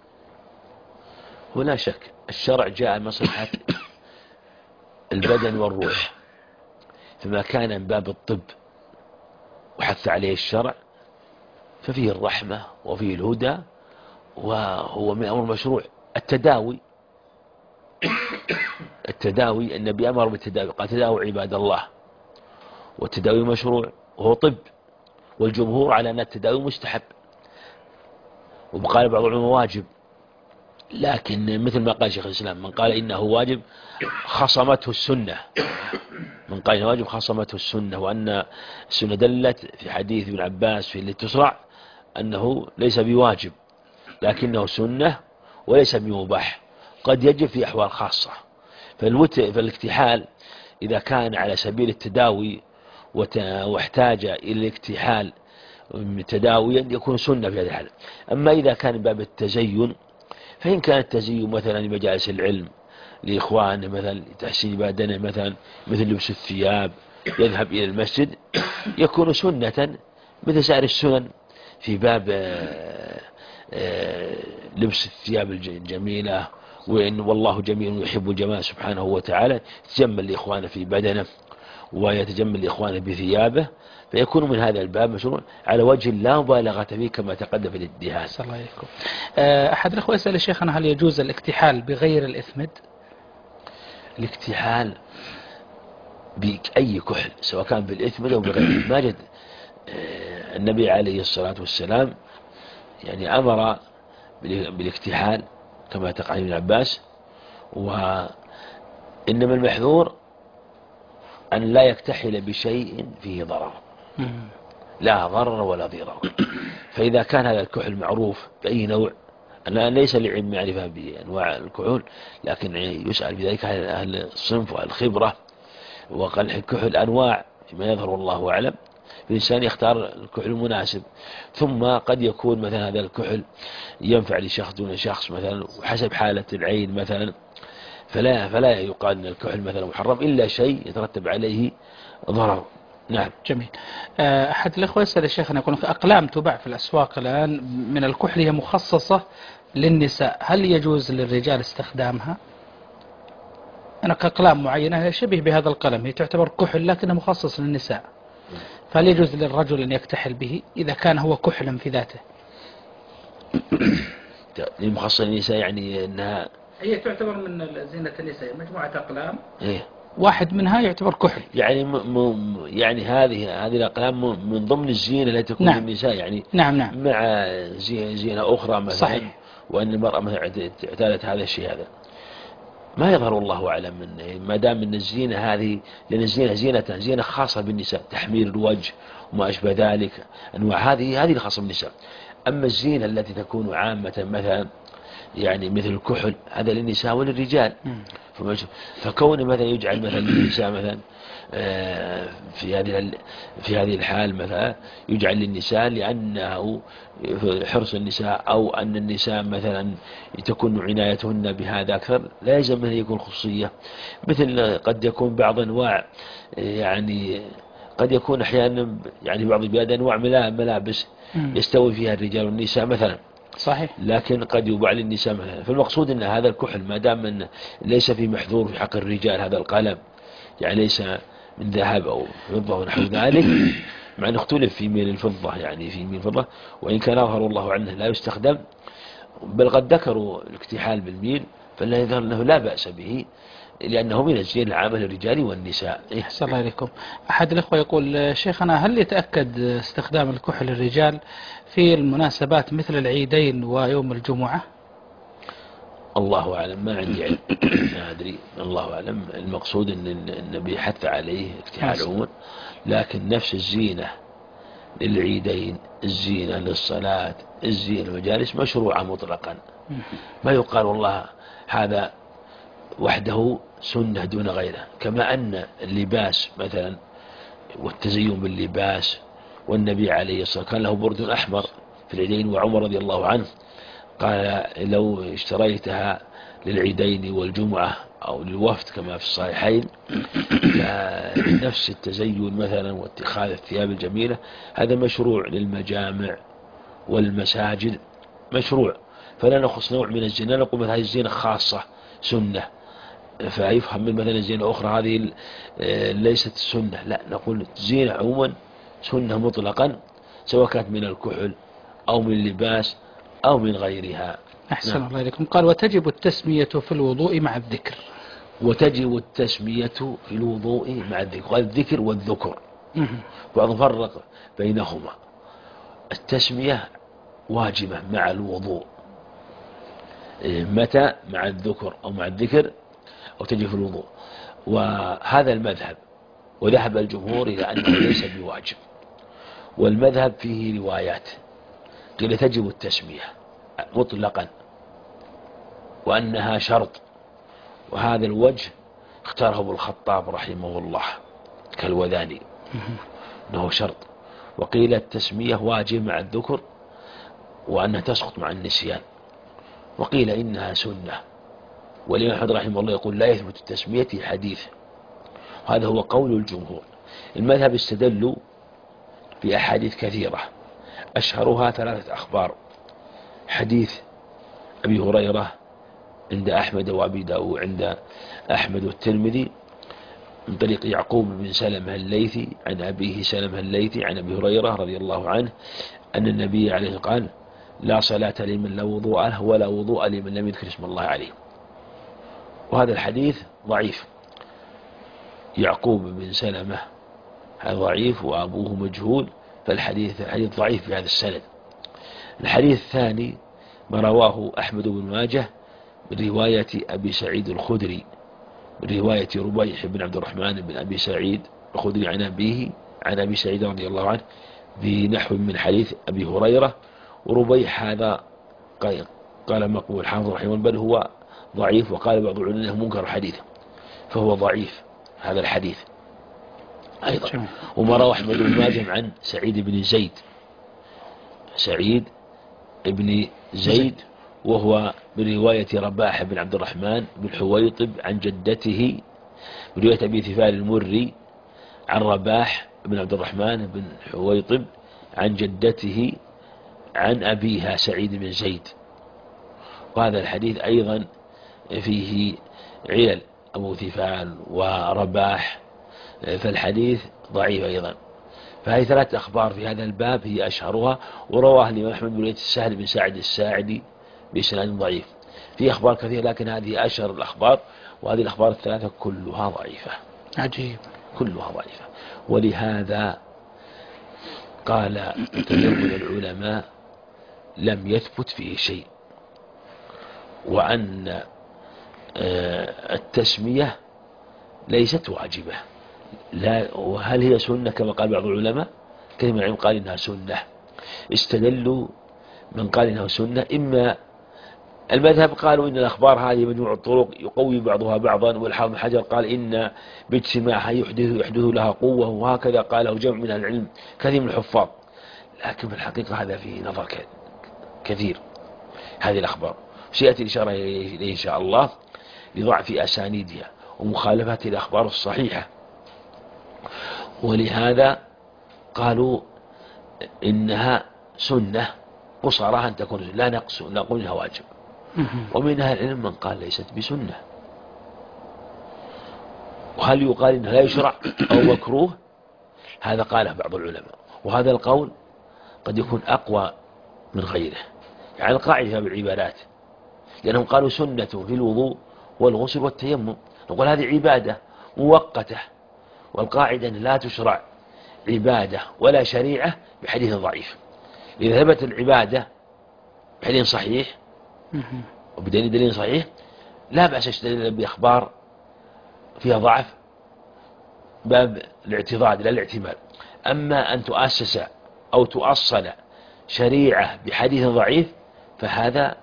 ولا شك الشرع جاء مصلحة البدن والروح، فما كان من باب الطب وحث عليه الشرع ففيه الرحمة وفيه الهدى، وهو من أمر مشروع. التداوي النبي أمر بالتداوي، قال: تداووا عباد الله. والتداوي مشروع وهو طب، والجمهور على أن التداوي مستحب، وقال بعض العلماء واجب. لكن مثل ما قال شيخ الإسلام: من قال إنه واجب خصمته السنة. من قال إنه واجب خصمته السنة، وأن السنة دلت في حديث ابن عباس في اللي تسرع أنه ليس بواجب لكنه سنة وليس بمباح، قد يجب في أحوال خاصة. فالاكتحال إذا كان على سبيل التداوي واحتاج إلى الاكتحال تداويا يكون سنة في هذا الحال. أما إذا كان باب التزين، فإن كان التزين مثلا لمجالس العلم لإخوانه، مثلا لتحسين بدنه، مثلا مثل لبس الثياب يذهب إلى المسجد، يكون سنة مثل سائر السنن في باب لبس الثياب الجميلة. وإن والله جميل يحب الجمال سبحانه وتعالى، يتجمل لإخوانه في بدنه ويتجمل لإخوانه بثيابه، فيكون من هذا الباب مشروع على وجه لا مبالغة فيه كما تقدم في الادهان.
صلى الله عليكم. أحد الأخوة يسأل شيخنا: هل يجوز الاكتحال بغير الإثمد؟
الاكتحال بأي كحل سواء كان بالإثمد أو بغيره. ما جد النبي عليه الصلاة والسلام يعني أمر بالاكتحال كما تقع ابن عباس، وإنما المحذور أن لا يكتحل بشيء فيه ضرر، لا ضرر ولا ضرر. فإذا كان هذا الكحل معروف بأي نوع، أنا ليس لعلم معرفة بأنواع الكحول، لكن يسأل بذلك أهل الصنف والخبرة، وقال الكحل أنواع فيما يظهر الله أعلم، الإنسان يختار الكحل المناسب. ثم قد يكون مثلا هذا الكحل ينفع لشخص دون شخص مثلا، وحسب حالة العين مثلا، فلا يقال أن الكحل مثلا محرم إلا شيء يترتب عليه ضرر. نعم.
جميل. أحد الأخوة يسأل الشيخ: يقول في أقلام تباع في الأسواق الآن من الكحل هي مخصصة للنساء، هل يجوز للرجال استخدامها؟ أنا أقلام معينة شبه بهذا القلم، هي تعتبر كحل لكنها مخصص للنساء، فهل يجوز للرجل أن يكتحل به إذا كان هو كحلا في ذاته؟
المخصصة للنساء يعني أنها
هي تعتبر من زينة النساء، مجموعة أقلام
إيه؟
واحد منها يعتبر كحل،
يعني يعني هذه الأقلام من ضمن الزينة التي تكون
نعم.
للنساء، يعني
نعم.
مع زينة أخرى مثلا.
صحيح.
وأن المرأة مثلا اعتادت هذا الشيء، هذا ما يظهر الله أعلم ما دام من الزينة هذه، لأن الزينة زينة خاصة بالنساء، تحمير الوجه وما أشبه ذلك، أنواع هذه الخاصة بالنساء. أما الزينة التي تكون عامة مثلا يعني مثل الكحل، هذا للنساء وللرجال. فكون مثلا يجعل مثلا للنساء مثلا في هذه الحال مثلا يجعل للنساء لأنه حرص النساء، أو أن النساء مثلا تكون عنايتهن بهذا أكثر، لا يلزم أن يكون خصوصية. مثل قد يكون بعض أنواع يعني قد يكون أحيانا يعني بعض البلاد أنواع ملابس يستوي فيها الرجال والنساء مثلا،
صحيح.
لكن قد يباع للنساء مثلا. فالمقصود أن هذا الكحل ما دام من ليس في محذور في حق الرجال، هذا القلم يعني ليس من ذهب أو فضة ونحو ذلك، مع أن اختلف في ميل الفضة، يعني في ميل الفضة وإن كان أظهر الله عنه لا يستخدم، بل قد ذكروا الاكتحال بالميل، فلا يظهر أنه لا بأس به لأنه من الزين العامة للرجال والنساء.
أحسن الله إليكم. أحد الأخوة يقول: شيخنا، هل يتأكد استخدام الكحل للرجال في المناسبات مثل العيدين ويوم الجمعة؟
الله أعلم، ما عندي علم، ما أدري، الله أعلم. المقصود أن النبي حث عليه اكتحال عموما، لكن نفس الزينة للعيدين، الزينة للصلاة، الزينة المجالس مشروعة مطلقا، ما يقال والله هذا وحده سنة دون غيره. كما أن اللباس مثلا والتزين باللباس والنبي عليه الصلاة والسلام كان له برد أحمر في العيدين، وعمر رضي الله عنه قال لو اشتريتها للعيدين والجمعة أو للوفد كما في الصحيحين فنفس التزين مثلا واتخاذ الثياب الجميلة هذا مشروع للمجامع والمساجد مشروع، فلا نخص نوع من الزينة نقول مثلا هذه الزينة خاصة سنة، فيفهم من مثلا الزينة أخرى هذه ليست سنة، لا نقول زينة عموما سنة مطلقا سواء كانت من الكحل أو من اللباس أو من غيرها.
أحسن
نعم.
الله إليكم. قال وتجب التسمية في الوضوء مع الذكر.
وتجب التسمية في الوضوء مع الذكر، قال الذكر والذكر بعض فرق بينهما. التسمية واجبة مع الوضوء، متى مع الذكر أو مع الذكر أو تجب في الوضوء، وهذا المذهب، وذهب الجمهور إلى أنه ليس بواجب، والمذهب فيه روايات قيل تجب التسمية مطلقا وأنها شرط، وهذا الوجه اختاره ابن الخطاب رحمه الله كالوذاني أنه شرط، وقيل التسمية واجب مع الذكر وأنها تسقط مع النسيان، وقيل إنها سنة، والإمام أحمد رحمه الله يقول لا يثبت التسمية حديث، هذا هو قول الجمهور. المذهب استدلوا بأحاديث كثيرة أشهرها 3 أخبار، حديث أبي هريرة عند أحمد وأبي داود عند أحمد والترمذي من طريق يعقوب بن سلمة الليثي عن أبيه سلمة الليثي عن أبي هريرة رضي الله عنه أن النبي عليه قال لا صلاة لمن لا وضوء له ولا وضوء لمن لم يذكر اسم الله عليه، وهذا الحديث ضعيف، يعقوب بن سلمة هذا ضعيف وأبوه مجهول، فالحديث ضعيف في هذا السند. الحديث الثاني ما رواه أحمد بن ماجه من رواية أبي سعيد الخدري من رواية ربيح بن عبد الرحمن بن أبي سعيد الخدري عن أبيه عن أبي سعيد رضي الله عنه بنحو من حديث أبي هريرة، وربيح هذا قال مقبول حافظ رحمه الله بل هو ضعيف، وقال بعض العلماء انه منكر الحديث، فهو ضعيف هذا الحديث أيضا. وما روى أحمد بن ماجه عن سعيد بن زيد وهو من رواية رباح بن عبد الرحمن بن حويطب عن جدته، من رواية أبي ثفال المري عن رباح بن عبد الرحمن بن حويطب عن جدته عن أبيها سعيد بن زيد، وهذا الحديث أيضا فيه علل أبو ثفال ورباح، فالحديث ضعيف أيضا. فهذه 3 أخبار في هذا الباب هي أشهرها، ورواه الإمام أحمد بن السهل بن سعد الساعدي بإسناد ضعيف. في أخبار كثيرة لكن هذه أشهر الأخبار، وهذه الأخبار ال3 كلها ضعيفة.
عجيب.
كلها ضعيفة، ولهذا قال من العلماء لم يثبت فيه شيء، وأن التسمية ليست واجبة، لا. وهل هي سنة كما قال بعض العلماء؟ كثير من العلماء قال إنها سنة، استدلوا من قال إنها سنة، إما المذهب قالوا إن الأخبار هذه مجموع الطرق يقوي بعضها بعضا، والحافظ بن حجر قال إن باجتماعها يحدث لها قوة، وهكذا قاله جمع من العلم كثير من الحفاظ، لكن في الحقيقة هذا فيه نظر كثير هذه الأخبار، سيأتي الإشارة إليه إن شاء الله لضعف أسانيدها ومخالفة الأخبار الصحيحة، ولهذا قالوا إنها سنة قصرها أن تكون لا نقول إنها واجب. ومن أهل العلم من قال ليست بسنة، وهل يقال إنها لا يشرع أو مكروه؟ هذا قاله بعض العلماء، وهذا القول قد يكون أقوى من غيره، يعني القاعدة بالعبادات، لأنهم قالوا سنة في الوضوء والغسل والتيمم، نقول هذه عبادة مؤقتة، والقاعدة لا تشرع عبادة ولا شريعة بحديث ضعيف. إذا ثبت العبادة بحديث صحيح وبدليل صحيح لا بأس يستدل بأخبار فيها ضعف باب الاعتضاد لا الاعتماد. أما أن تؤسس أو تؤصل شريعة بحديث ضعيف فهذا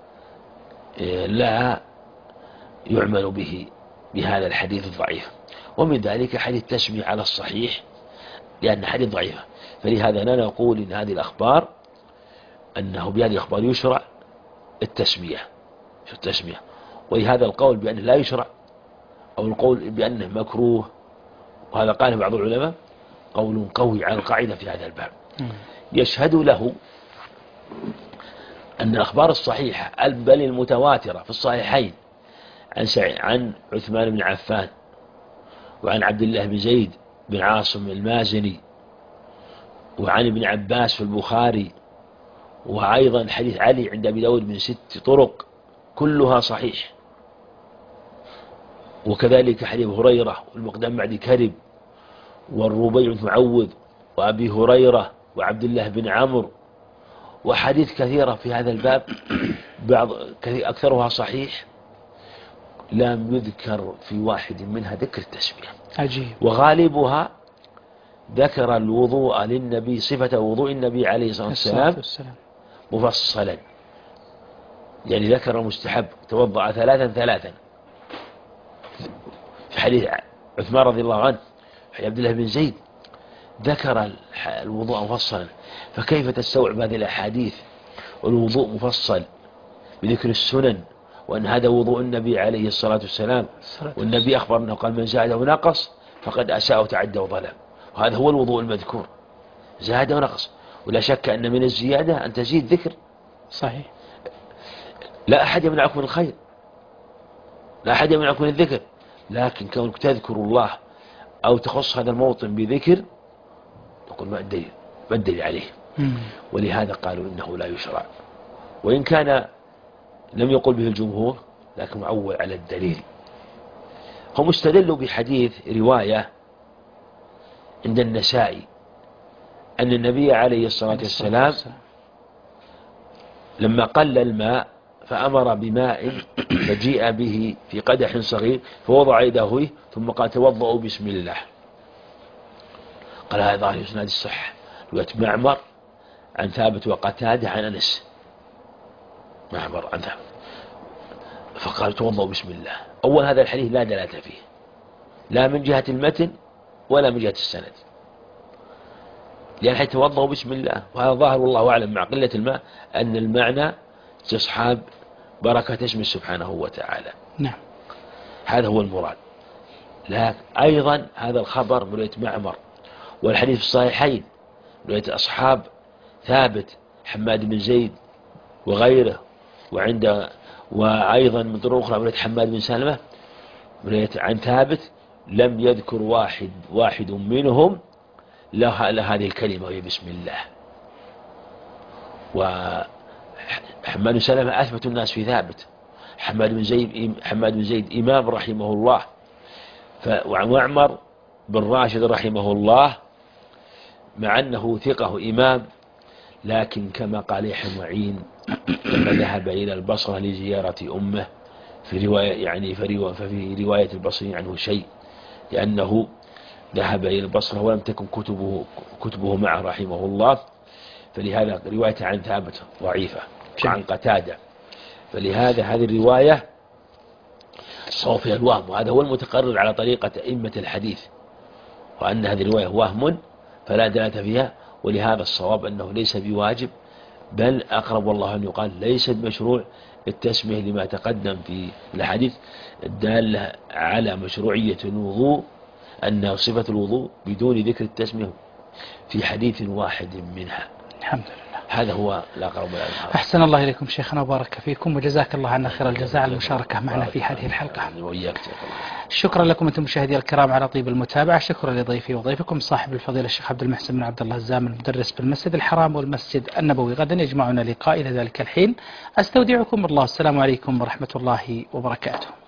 لا يعمل به بهذا الحديث الضعيف. ومن ذلك حديث التسمية على الصحيح لأن حديث ضعيف، فلهذا أنا نقول إن هذه الأخبار أنه بهذه الأخبار يشرع التسمية، ولهذا القول بأنه لا يشرع أو القول بأنه مكروه، وهذا قاله بعض العلماء، قول قوي على القاعدة في هذا الباب. يشهد له أن الأخبار الصحيحة بل المتواترة في الصحيحين عن عثمان بن عفان وعن عبد الله بن زيد بن عاصم المازني وعن ابن عباس في البخاري، وأيضا حديث علي عند أبي داود من 6 طرق كلها صحيح، وكذلك حديث هريرة والمقدام بعد كرب والربيع بن معوذ وأبي هريرة وعبد الله بن عمرو، وحديث كثيرة في هذا الباب أكثرها صحيح، لم يذكر في واحد منها ذكر التسمية.
عجيب.
وغالبها ذكر الوضوء للنبي، صفة وضوء النبي عليه الصلاة والسلام مفصلا، يعني ذكر المستحب توضأ 3 في حديث عثمان رضي الله عنه، في عبد الله بن زيد ذكر الوضوء مفصلا، فكيف تستوعب هذه الأحاديث والوضوء مفصل بذكر السنن، وأن هذا وضوء النبي عليه الصلاة والسلام، والنبي أخبر أنه قال من زاد ونقص فقد أساء وتعدى وظلم، وهذا هو الوضوء المذكور، زاد ونقص، ولا شك أن من الزيادة أن تزيد ذكر.
صحيح.
لا أحد يمنعكم من الخير، لا أحد يمنعكم من الذكر، لكن كونك تذكر الله أو تخص هذا الموطن بذكر نقول ما الدليل عليه. ولهذا قالوا إنه لا يشرع، وإن كان لم يقل به الجمهور لكن معول على الدليل. هم استدلوا بحديث رواية عند النسائي أن النبي عليه الصلاة والسلام لما قل الماء فأمر بماء فجيء به في قدح صغير فوضع يده ثم قال توضأوا بسم الله. قال هذا ظاهر إسناد الصحة، رواية معمر عن ثابت وقتادة عن أنس، معمر عن ثابت، فقال توضأوا بسم الله. أول هذا الحديث لا دلالة فيه، لا من جهة المتن ولا من جهة السند، لأن توضأوا بسم الله، وهذا ظاهر والله أعلم مع قلة الماء أن المعنى استصحاب بركة اسمه سبحانه وتعالى.
نعم.
هذا هو المراد. لكن أيضا هذا الخبر من رواية معمر، والحديث في الصحيحين من رواية أصحاب ثابت حماد بن زيد وغيره، وأيضا من طرق أخرى من رواية حماد بن سلمة من رواية عن ثابت لم يذكر واحد منهم لا هذه الكلمة وهي بسم الله. وحماد بن سلمة أثبت الناس في ثابت، حماد بن زيد إمام رحمه الله، ومعمر بن راشد رحمه الله مع أنه ثقة إمام، لكن كما قال يحيى معين لما ذهب إلى البصرة لزيارة أمه في رواية ففي رواية البصري عنه شيء، لأنه ذهب إلى البصرة ولم تكن كتبه معه رحمه الله، فلهذا رواية عن ثابت ضعيفة وعن قتادة، فلهذا هذه الرواية صار فيها الوهم، وهذا هو المتقرر على طريقة أئمة الحديث، وأن هذه الرواية وهم فلا دلالة فيها. ولهذا الصواب أنه ليس بواجب، بل أقرب والله أن يقال ليس بمشروع التسمية لما تقدم في الحديث الدالة على مشروعية الوضوء، أن صفة الوضوء بدون ذكر التسمية في حديث واحد منها.
الحمد لله.
هذا هو الأقرب.
أحسن الله إليكم شيخنا وبارك فيكم، وجزاك الله عنا خير الجزاء على المشاركة معنا في هذه الحلقة. شكرا لكم أنتم مشاهدي الكرام على طيب المتابعة. شكرا لضيفي وضيفكم صاحب الفضيلة الشيخ عبد المحسن بن عبد الله الزامل المدرس بالمسجد الحرام والمسجد النبوي. غدا يجمعنا لقاء إلى ذلك الحين أستودعكم الله، السلام عليكم ورحمة الله وبركاته.